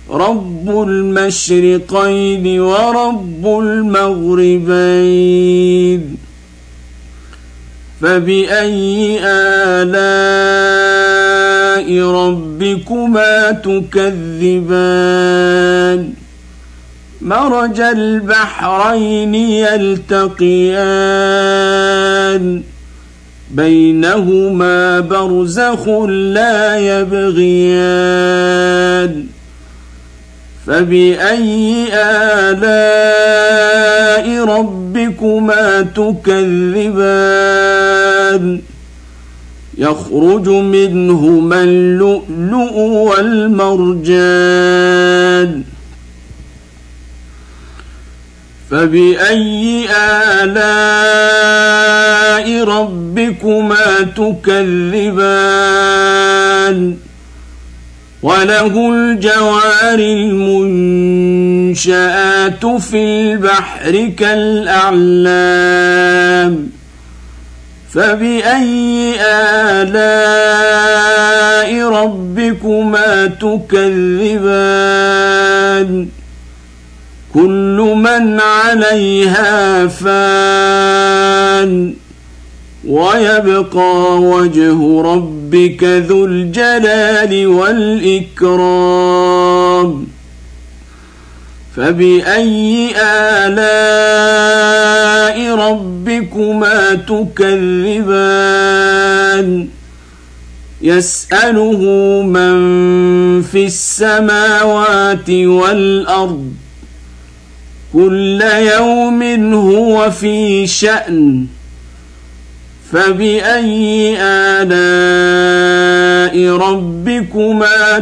رب المشرقين ورب المغربين فبأي آلاء ربكما تكذبان مرج البحرين يلتقيان بينهما برزخ لا يبغيان فبأي آلاء ربكما تكذبان يخرج منهما اللؤلؤ والمرجان فبأي آلاء ربكما تكذبان وله الجوار المنشآت في البحر كالأعلام فبأي آلاء ربكما تكذبان كل من عليها فان ويبقى وجه ربك ذو الجلال والإكرام فبأي آلاء ربكما تكذبان يسأله من في السماوات والأرض كل يوم هو في شأن فبأي آلاء ربكما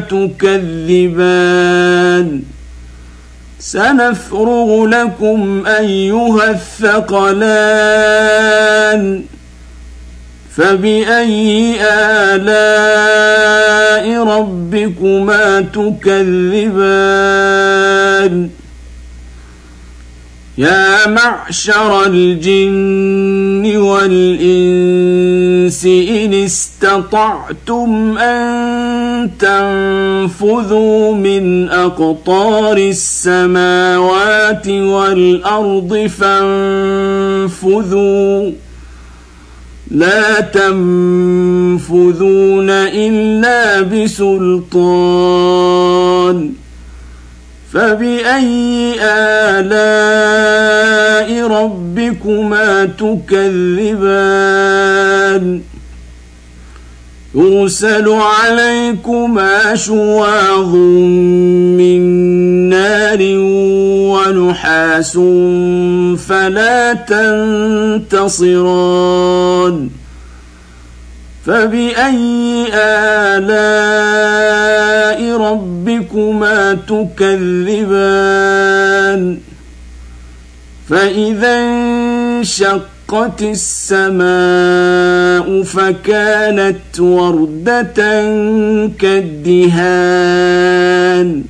تكذبان سنفرغ لكم أيها الثقلان فبأي آلاء ربكما تكذبان يا معشر الجن والإنس إن استطعتم أن تنفذوا من أقطار السماوات والأرض فانفذوا لا تنفذون إلا بسلطان فبأي آلاء ربكما تكذبان يرسل عليكما شواظ من نار ونحاس فلا تنتصران فبأي آلاء ربكما تكذبان فإذا انشقت السماء فكانت وردة كالدهان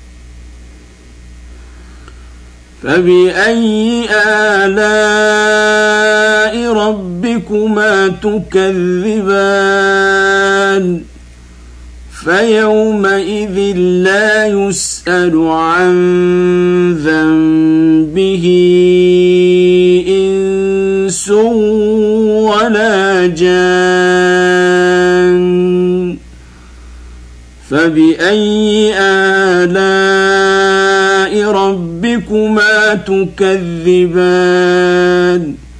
فبأي آلاء ربكما تكذبان فيومئذ لا يسأل عن ذنبه إنس ولا جان فبأي آلاء ربكما تكذبان